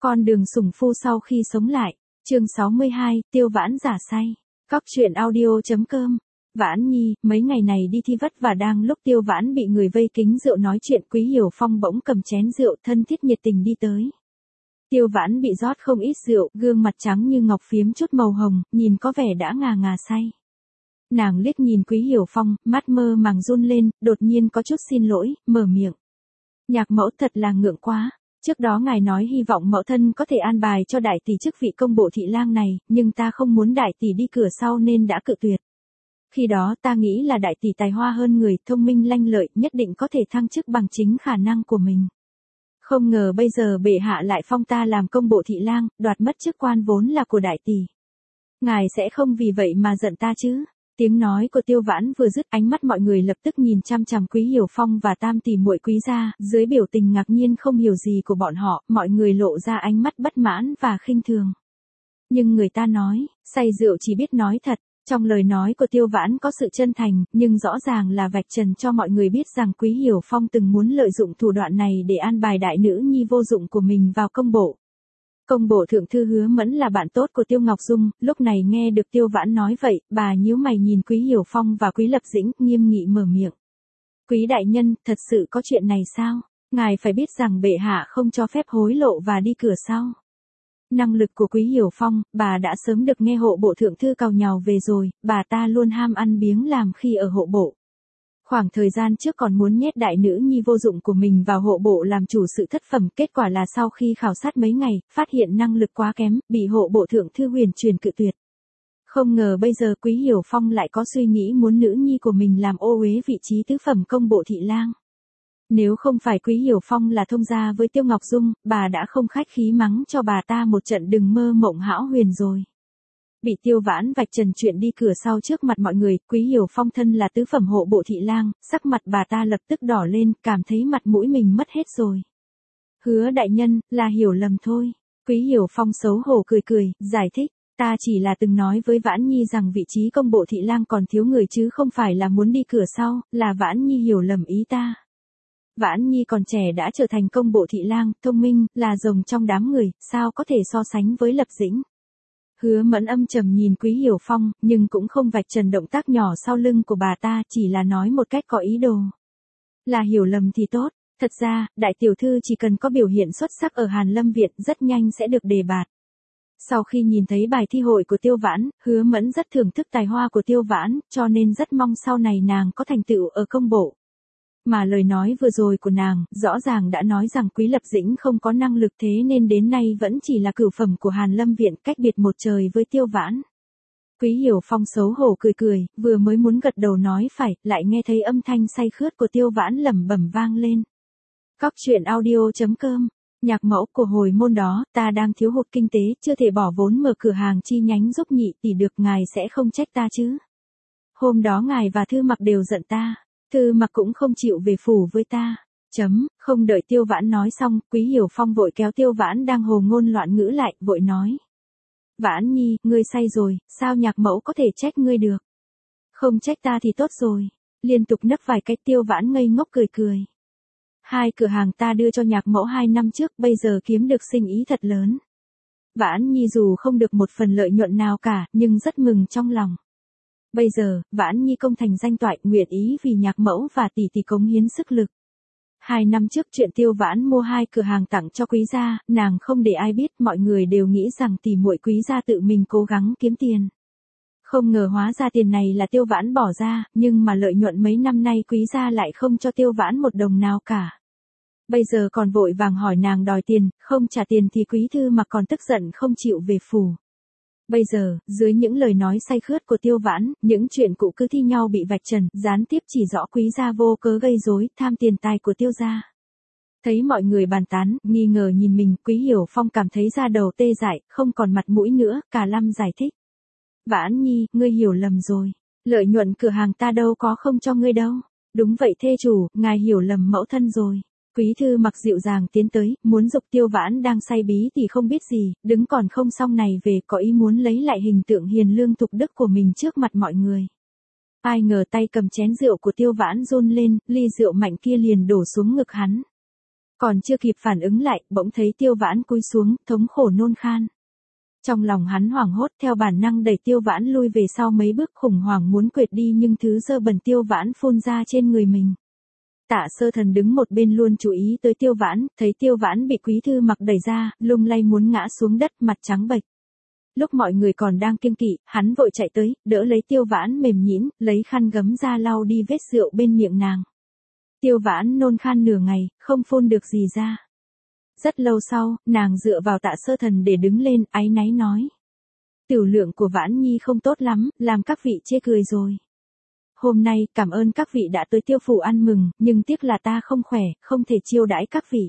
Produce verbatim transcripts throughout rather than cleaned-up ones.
Con đường sủng phu sau khi sống lại. Chương sáu mươi hai, Tiêu Vãn giả say. Cóc truyện audio.com. Vãn Nhi, mấy ngày này đi thi vất và đang lúc Tiêu Vãn bị người vây kính rượu nói chuyện, Quý Hiểu Phong bỗng cầm chén rượu thân thiết nhiệt tình đi tới. Tiêu Vãn bị rót không ít rượu, gương mặt trắng như ngọc phiếm chút màu hồng, nhìn có vẻ đã ngà ngà say. Nàng liếc nhìn Quý Hiểu Phong, mắt mơ màng run lên, đột nhiên có chút xin lỗi, mở miệng. Nhạc mẫu thật là ngượng quá. Trước đó ngài nói hy vọng mẫu thân có thể an bài cho đại tỷ chức vị công bộ thị lang này, nhưng ta không muốn đại tỷ đi cửa sau nên đã cự tuyệt. Khi đó ta nghĩ là đại tỷ tài hoa hơn người, thông minh lanh lợi, nhất định có thể thăng chức bằng chính khả năng của mình. Không ngờ bây giờ bệ hạ lại phong ta làm công bộ thị lang, đoạt mất chức quan vốn là của đại tỷ. Ngài sẽ không vì vậy mà giận ta chứ? Tiếng nói của Tiêu Vãn vừa dứt, ánh mắt mọi người lập tức nhìn chăm chằm Quý Hiểu Phong và tam tỷ muội Quý gia, dưới biểu tình ngạc nhiên không hiểu gì của bọn họ, mọi người lộ ra ánh mắt bất mãn và khinh thường. Nhưng người ta nói, say rượu chỉ biết nói thật, trong lời nói của Tiêu Vãn có sự chân thành, nhưng rõ ràng là vạch trần cho mọi người biết rằng Quý Hiểu Phong từng muốn lợi dụng thủ đoạn này để an bài đại nữ nhi vô dụng của mình vào công bộ. Công bộ thượng thư Hứa Mẫn là bạn tốt của Tiêu Ngọc Dung, lúc này nghe được Tiêu Vãn nói vậy, bà nhíu mày nhìn Quý Hiểu Phong và Quý Lập Dĩnh, nghiêm nghị mở miệng. Quý đại nhân, thật sự có chuyện này sao? Ngài phải biết rằng bệ hạ không cho phép hối lộ và đi cửa sau. Năng lực của Quý Hiểu Phong, bà đã sớm được nghe hộ bộ thượng thư càu nhàu về rồi, bà ta luôn ham ăn biếng làm khi ở hộ bộ. Khoảng thời gian trước còn muốn nhét đại nữ nhi vô dụng của mình vào hộ bộ làm chủ sự thất phẩm, kết quả là sau khi khảo sát mấy ngày, phát hiện năng lực quá kém, bị hộ bộ thượng thư huyền truyền cự tuyệt. Không ngờ bây giờ Quý Hiểu Phong lại có suy nghĩ muốn nữ nhi của mình làm ô uế vị trí tứ phẩm công bộ thị lang. Nếu không phải Quý Hiểu Phong là thông gia với Tiêu Ngọc Dung, bà đã không khách khí mắng cho bà ta một trận đừng mơ mộng hão huyền rồi. Bị Tiêu Vãn vạch trần chuyện đi cửa sau trước mặt mọi người, Quý Hiểu Phong thân là tứ phẩm hộ bộ thị lang, sắc mặt bà ta lập tức đỏ lên, cảm thấy mặt mũi mình mất hết rồi. Hứa đại nhân, là hiểu lầm thôi. Quý Hiểu Phong xấu hổ cười cười, giải thích, ta chỉ là từng nói với Vãn Nhi rằng vị trí công bộ thị lang còn thiếu người chứ không phải là muốn đi cửa sau, là Vãn Nhi hiểu lầm ý ta. Vãn Nhi còn trẻ đã trở thành công bộ thị lang, thông minh, là rồng trong đám người, sao có thể so sánh với Lập Dĩnh. Hứa Mẫn âm trầm nhìn Quý Hiểu Phong, nhưng cũng không vạch trần động tác nhỏ sau lưng của bà ta, chỉ là nói một cách có ý đồ. Là hiểu lầm thì tốt, thật ra, đại tiểu thư chỉ cần có biểu hiện xuất sắc ở Hàn Lâm Viện rất nhanh sẽ được đề bạt. Sau khi nhìn thấy bài thi hội của Tiêu Vãn, Hứa Mẫn rất thưởng thức tài hoa của Tiêu Vãn, cho nên rất mong sau này nàng có thành tựu ở công bộ. Mà lời nói vừa rồi của nàng, rõ ràng đã nói rằng Quý Lập Dĩnh không có năng lực, thế nên đến nay vẫn chỉ là cửu phẩm của Hàn Lâm Viện, cách biệt một trời với Tiêu Vãn. Quý Hiểu Phong xấu hổ cười cười, vừa mới muốn gật đầu nói phải, lại nghe thấy âm thanh say khướt của Tiêu Vãn lẩm bẩm vang lên. Cóc truyện audio.com. Nhạc mẫu, của hồi môn đó, ta đang thiếu hụt kinh tế, chưa thể bỏ vốn mở cửa hàng chi nhánh giúp nhị tỷ được, ngài sẽ không trách ta chứ? Hôm đó ngài và Thư Mặc đều giận ta. Thư Mặc cũng không chịu về phủ với ta. Chấm, không đợi Tiêu Vãn nói xong, Quý Hiểu Phong vội kéo Tiêu Vãn đang hồ ngôn loạn ngữ lại, vội nói. Vãn Nhi, ngươi say rồi, sao nhạc mẫu có thể trách ngươi được? Không trách ta thì tốt rồi. Liên tục nấc vài cách, Tiêu Vãn ngây ngốc cười cười. Hai cửa hàng ta đưa cho nhạc mẫu hai năm trước, bây giờ kiếm được sinh ý thật lớn. Vãn Nhi dù không được một phần lợi nhuận nào cả, nhưng rất mừng trong lòng. Bây giờ, Vãn Nhi công thành danh toại, nguyện ý vì nhạc mẫu và tỷ tỷ cống hiến sức lực. Hai năm trước chuyện Tiêu Vãn mua hai cửa hàng tặng cho Quý gia, nàng không để ai biết, mọi người đều nghĩ rằng tỷ muội Quý gia tự mình cố gắng kiếm tiền. Không ngờ hóa ra tiền này là Tiêu Vãn bỏ ra, nhưng mà lợi nhuận mấy năm nay Quý gia lại không cho Tiêu Vãn một đồng nào cả. Bây giờ còn vội vàng hỏi nàng đòi tiền, không trả tiền thì Quý Thư mà còn tức giận không chịu về phủ. Bây giờ, dưới những lời nói say khướt của Tiêu Vãn, những chuyện cũ cứ thi nhau bị vạch trần, gián tiếp chỉ rõ Quý gia vô cớ gây rối, tham tiền tài của Tiêu gia. Thấy mọi người bàn tán, nghi ngờ nhìn mình, Quý Hiểu Phong cảm thấy da đầu tê dại, không còn mặt mũi nữa, cả lâm giải thích. Vãn Nhi, ngươi hiểu lầm rồi. Lợi nhuận cửa hàng ta đâu có không cho ngươi đâu. Đúng vậy thê chủ, ngài hiểu lầm mẫu thân rồi. Quý Thư Mặc dịu dàng tiến tới, muốn giục Tiêu Vãn đang say bí thì không biết gì, đứng còn không xong này về, có ý muốn lấy lại hình tượng hiền lương thục đức của mình trước mặt mọi người. Ai ngờ tay cầm chén rượu của Tiêu Vãn run lên, ly rượu mạnh kia liền đổ xuống ngực hắn. Còn chưa kịp phản ứng lại, bỗng thấy Tiêu Vãn cúi xuống, thống khổ nôn khan. Trong lòng hắn hoảng hốt, theo bản năng đẩy Tiêu Vãn lui về sau mấy bước, khủng hoảng muốn quệt đi nhưng thứ dơ bẩn Tiêu Vãn phun ra trên người mình. Tạ Sơ Thần đứng một bên luôn chú ý tới Tiêu Vãn, thấy Tiêu Vãn bị Quý Thư Mặc đẩy ra, lung lay muốn ngã xuống đất, mặt trắng bệch. Lúc mọi người còn đang kiêng kỵ, hắn vội chạy tới, đỡ lấy Tiêu Vãn mềm nhũn, lấy khăn gấm ra lau đi vết rượu bên miệng nàng. Tiêu Vãn nôn khan nửa ngày, không phun được gì ra. Rất lâu sau, nàng dựa vào Tạ Sơ Thần để đứng lên, áy náy nói. Tiểu lượng của Vãn Nhi không tốt lắm, làm các vị chê cười rồi. Hôm nay, cảm ơn các vị đã tới Tiêu phủ ăn mừng, nhưng tiếc là ta không khỏe, không thể chiêu đãi các vị.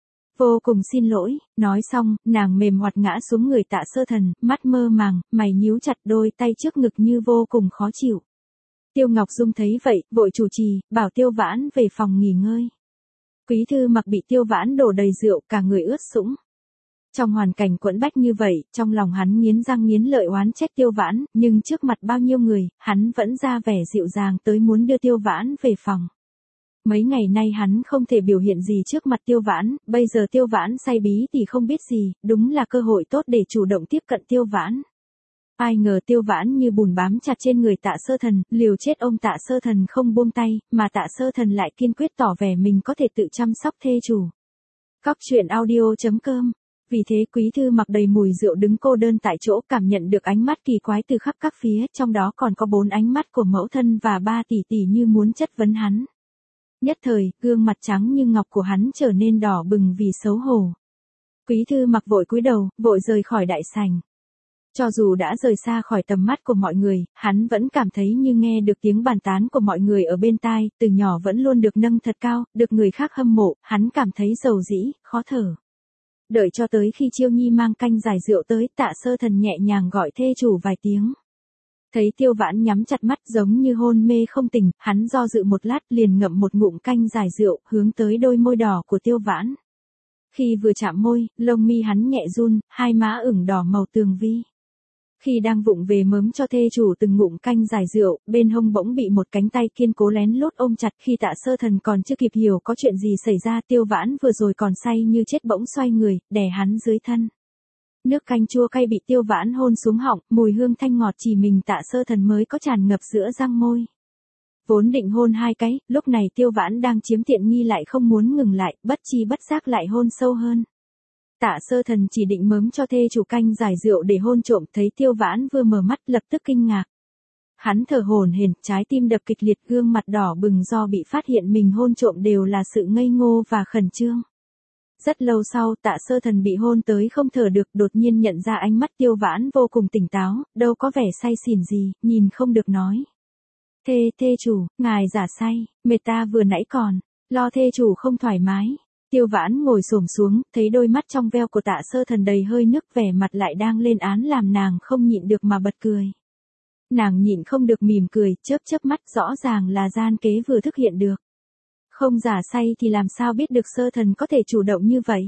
Vô cùng xin lỗi, nói xong, nàng mềm hoạt ngã xuống người Tạ Sơ Thần, mắt mơ màng, mày nhíu chặt, đôi tay trước ngực như vô cùng khó chịu. Tiêu Ngọc Dung thấy vậy, vội chủ trì, bảo Tiêu Vãn về phòng nghỉ ngơi. Quý Thư Mặc bị Tiêu Vãn đổ đầy rượu, cả người ướt sũng. Trong hoàn cảnh quẫn bách như vậy, trong lòng hắn nghiến răng nghiến lợi oán trách Tiêu Vãn, nhưng trước mặt bao nhiêu người, hắn vẫn ra vẻ dịu dàng tới muốn đưa Tiêu Vãn về phòng. Mấy ngày nay hắn không thể biểu hiện gì trước mặt Tiêu Vãn, bây giờ Tiêu Vãn say bí thì không biết gì, đúng là cơ hội tốt để chủ động tiếp cận Tiêu Vãn. Ai ngờ Tiêu Vãn như bùn bám chặt trên người Tạ Sơ Thần, liều chết ôm Tạ Sơ Thần không buông tay, mà Tạ Sơ Thần lại kiên quyết tỏ vẻ mình có thể tự chăm sóc thê chủ. Cóc truyện audio chấm com. Vì thế Quý Thư Mặc đầy mùi rượu đứng cô đơn tại chỗ, cảm nhận được ánh mắt kỳ quái từ khắp các phía, trong đó còn có bốn ánh mắt của mẫu thân và ba tỷ tỷ như muốn chất vấn hắn. Nhất thời, gương mặt trắng như ngọc của hắn trở nên đỏ bừng vì xấu hổ. Quý Thư Mặc vội cúi đầu, vội rời khỏi đại sảnh. Cho dù đã rời xa khỏi tầm mắt của mọi người, hắn vẫn cảm thấy như nghe được tiếng bàn tán của mọi người ở bên tai, từ nhỏ vẫn luôn được nâng thật cao, được người khác hâm mộ, hắn cảm thấy dầu dĩ, khó thở. Đợi cho tới khi Chiêu Nhi mang canh giải rượu tới, Tạ Sơ Thần nhẹ nhàng gọi thê chủ vài tiếng. Thấy Tiêu Vãn nhắm chặt mắt giống như hôn mê không tỉnh, hắn do dự một lát liền ngậm một ngụm canh giải rượu, hướng tới đôi môi đỏ của Tiêu Vãn. Khi vừa chạm môi, lông mi hắn nhẹ run, hai má ửng đỏ màu tường vi. Khi đang vụng về mớm cho thê chủ từng ngụm canh giải rượu, bên hông bỗng bị một cánh tay kiên cố lén lút ôm chặt. Khi Tạ Sơ Thần còn chưa kịp hiểu có chuyện gì xảy ra, Tiêu Vãn vừa rồi còn say như chết bỗng xoay người, đè hắn dưới thân. Nước canh chua cay bị Tiêu Vãn hôn xuống họng, mùi hương thanh ngọt chỉ mình Tạ Sơ Thần mới có tràn ngập giữa răng môi. Vốn định hôn hai cái, lúc này Tiêu Vãn đang chiếm tiện nghi lại không muốn ngừng lại, bất chi bất giác lại hôn sâu hơn. Tạ Sơ Thần chỉ định mớm cho thê chủ canh giải rượu để hôn trộm, thấy Tiêu Vãn vừa mở mắt lập tức kinh ngạc. Hắn thở hổn hển, trái tim đập kịch liệt, gương mặt đỏ bừng do bị phát hiện mình hôn trộm đều là sự ngây ngô và khẩn trương. Rất lâu sau, Tạ Sơ Thần bị hôn tới không thở được, đột nhiên nhận ra ánh mắt Tiêu Vãn vô cùng tỉnh táo, đâu có vẻ say xỉn gì, nhìn không được nói. Thê, thê chủ, ngài giả say, mệt ta vừa nãy còn, lo thê chủ không thoải mái. Tiêu Vãn ngồi xổm xuống, thấy đôi mắt trong veo của Tạ Sơ Thần đầy hơi nước, vẻ mặt lại đang lên án làm nàng không nhịn được mà bật cười. Nàng nhịn không được mỉm cười, chớp chớp mắt, rõ ràng là gian kế vừa thực hiện được. Không giả say thì làm sao biết được Sơ Thần có thể chủ động như vậy.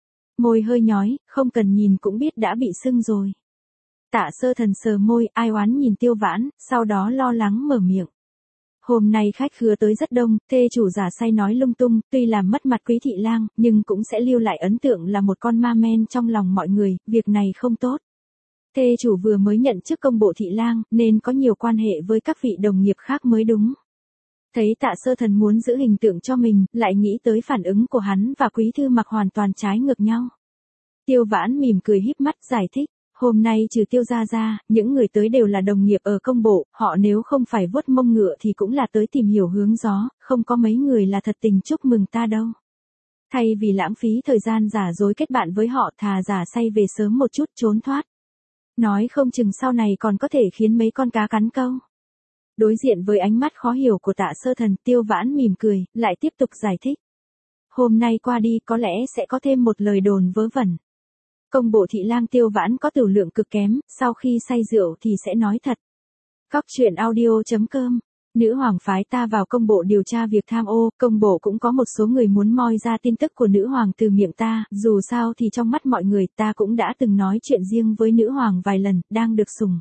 Môi hơi nhói, không cần nhìn cũng biết đã bị sưng rồi. Tạ Sơ Thần sờ môi, ai oán nhìn Tiêu Vãn, sau đó lo lắng mở miệng. Hôm nay khách khứa tới rất đông, thê chủ giả say nói lung tung, tuy làm mất mặt Quý thị lang, nhưng cũng sẽ lưu lại ấn tượng là một con ma men trong lòng mọi người, việc này không tốt. Thê chủ vừa mới nhận chức công bộ thị lang, nên có nhiều quan hệ với các vị đồng nghiệp khác mới đúng. Thấy Tạ Sơ Thần muốn giữ hình tượng cho mình, lại nghĩ tới phản ứng của hắn và Quý Thư Mặc hoàn toàn trái ngược nhau. Tiêu Vãn mỉm cười híp mắt giải thích. Hôm nay trừ Tiêu gia ra, những người tới đều là đồng nghiệp ở công bộ, họ nếu không phải vuốt mông ngựa thì cũng là tới tìm hiểu hướng gió, không có mấy người là thật tình chúc mừng ta đâu. Thay vì lãng phí thời gian giả dối kết bạn với họ, thà giả say về sớm một chút trốn thoát. Nói không chừng sau này còn có thể khiến mấy con cá cắn câu. Đối diện với ánh mắt khó hiểu của Tạ Sơ Thần, Tiêu Vãn mỉm cười, lại tiếp tục giải thích. Hôm nay qua đi có lẽ sẽ có thêm một lời đồn vớ vẩn. Công bộ thị lang Tiêu Vãn có tửu lượng cực kém, sau khi say rượu thì sẽ nói thật. Cóc truyện audio chấm com. Nữ hoàng phái ta vào công bộ điều tra việc tham ô, công bộ cũng có một số người muốn moi ra tin tức của nữ hoàng từ miệng ta, dù sao thì trong mắt mọi người ta cũng đã từng nói chuyện riêng với nữ hoàng vài lần, đang được sủng.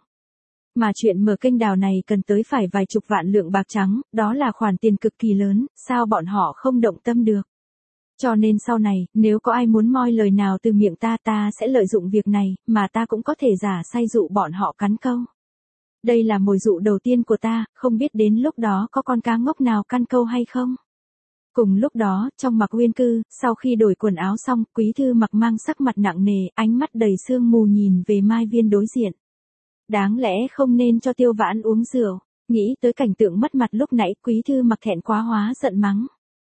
Mà chuyện mở kênh đào này cần tới phải vài chục vạn lượng bạc trắng, đó là khoản tiền cực kỳ lớn, sao bọn họ không động tâm được. Cho nên sau này, nếu có ai muốn moi lời nào từ miệng ta ta sẽ lợi dụng việc này, mà ta cũng có thể giả say dụ bọn họ cắn câu. Đây là mồi dụ đầu tiên của ta, không biết đến lúc đó có con cá ngốc nào căn câu hay không. Cùng lúc đó, trong Mặc Uyên cư, sau khi đổi quần áo xong, Quý Thư Mặc mang sắc mặt nặng nề, ánh mắt đầy sương mù nhìn về Mai Viên đối diện. Đáng lẽ không nên cho Tiêu Vãn uống rượu, nghĩ tới cảnh tượng mất mặt lúc nãy Quý Thư Mặc thẹn quá hóa giận mắng.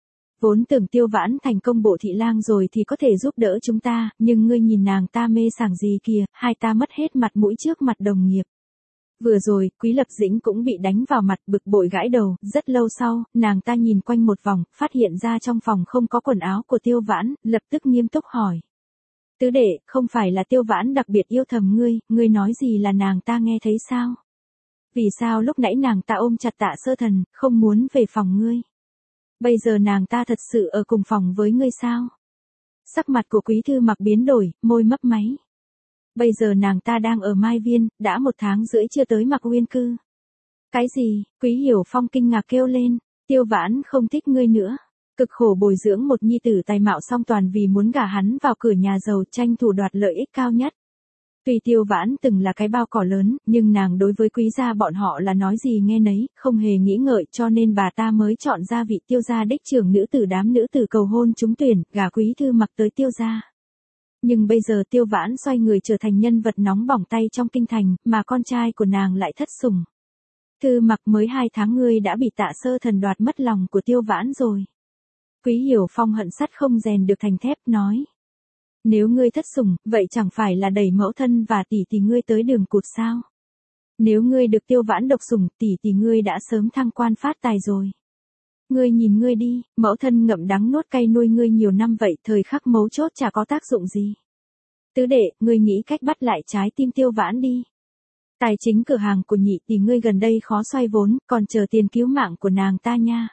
Vốn tưởng Tiêu Vãn thành công bộ thị lang rồi thì có thể giúp đỡ chúng ta, nhưng ngươi nhìn nàng ta mê sảng gì kìa, hai ta mất hết mặt mũi trước mặt đồng nghiệp. Vừa rồi, Quý Lập Dĩnh cũng bị đánh vào mặt bực bội gãi đầu, rất lâu sau, nàng ta nhìn quanh một vòng, phát hiện ra trong phòng không có quần áo của Tiêu Vãn, lập tức nghiêm túc hỏi. Tứ đệ, không phải là Tiêu Vãn đặc biệt yêu thầm ngươi, ngươi nói gì là nàng ta nghe thấy sao? Vì sao lúc nãy nàng ta ôm chặt Tạ Sơ Thần, không muốn về phòng ngươi? Bây giờ nàng ta thật sự ở cùng phòng với ngươi sao? Sắc mặt của Quý Thư Mặc biến đổi, môi mấp máy. Bây giờ nàng ta đang ở Mai Viên, đã một tháng rưỡi chưa tới Mặc Uyên cư. Cái gì? Quý Hiểu Phong kinh ngạc kêu lên, Tiêu Vãn không thích ngươi nữa. Cực khổ bồi dưỡng một nhi tử tài mạo song toàn vì muốn gả hắn vào cửa nhà giàu tranh thủ đoạt lợi ích cao nhất. Tuy Tiêu Vãn từng là cái bao cỏ lớn, nhưng nàng đối với Quý gia bọn họ là nói gì nghe nấy, không hề nghĩ ngợi cho nên bà ta mới chọn ra vị Tiêu gia đích trưởng nữ tử đám nữ tử cầu hôn trúng tuyển, gả Quý Thư Mặc tới Tiêu gia. Nhưng bây giờ Tiêu Vãn xoay người trở thành nhân vật nóng bỏng tay trong kinh thành, mà con trai của nàng lại thất sủng. Thư Mặc mới hai tháng ngươi đã bị Tạ Sơ Thần đoạt mất lòng của Tiêu Vãn rồi. Quý Hiểu Phong hận sắt không rèn được thành thép nói. Nếu ngươi thất sủng, vậy chẳng phải là đẩy mẫu thân và tỷ tỷ ngươi tới đường cụt sao? Nếu ngươi được Tiêu Vãn độc sủng, tỷ tỷ ngươi đã sớm thăng quan phát tài rồi. Ngươi nhìn ngươi đi, mẫu thân ngậm đắng nuốt cay nuôi ngươi nhiều năm vậy, thời khắc mấu chốt chả có tác dụng gì. Tứ đệ, ngươi nghĩ cách bắt lại trái tim Tiêu Vãn đi. Tài chính cửa hàng của nhị tỷ ngươi gần đây khó xoay vốn, còn chờ tiền cứu mạng của nàng ta nha.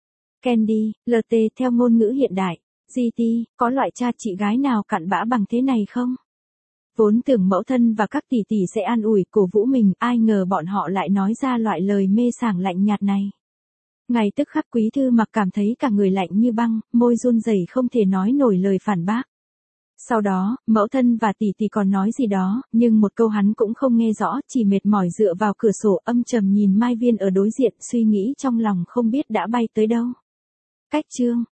Candy, lờ tê theo ngôn ngữ hiện đại, giê tê, có loại cha chị gái nào cặn bã bằng thế này không? Vốn tưởng mẫu thân và các tỷ tỷ sẽ an ủi cổ vũ mình, ai ngờ bọn họ lại nói ra loại lời mê sảng lạnh nhạt này. Ngay tức khắc Quý Thư Mặc cảm thấy cả người lạnh như băng, môi run rẩy không thể nói nổi lời phản bác. Sau đó, mẫu thân và tỷ tỷ còn nói gì đó, nhưng một câu hắn cũng không nghe rõ, chỉ mệt mỏi dựa vào cửa sổ âm trầm nhìn Mai Viên ở đối diện, suy nghĩ trong lòng không biết đã bay tới đâu. Cách chương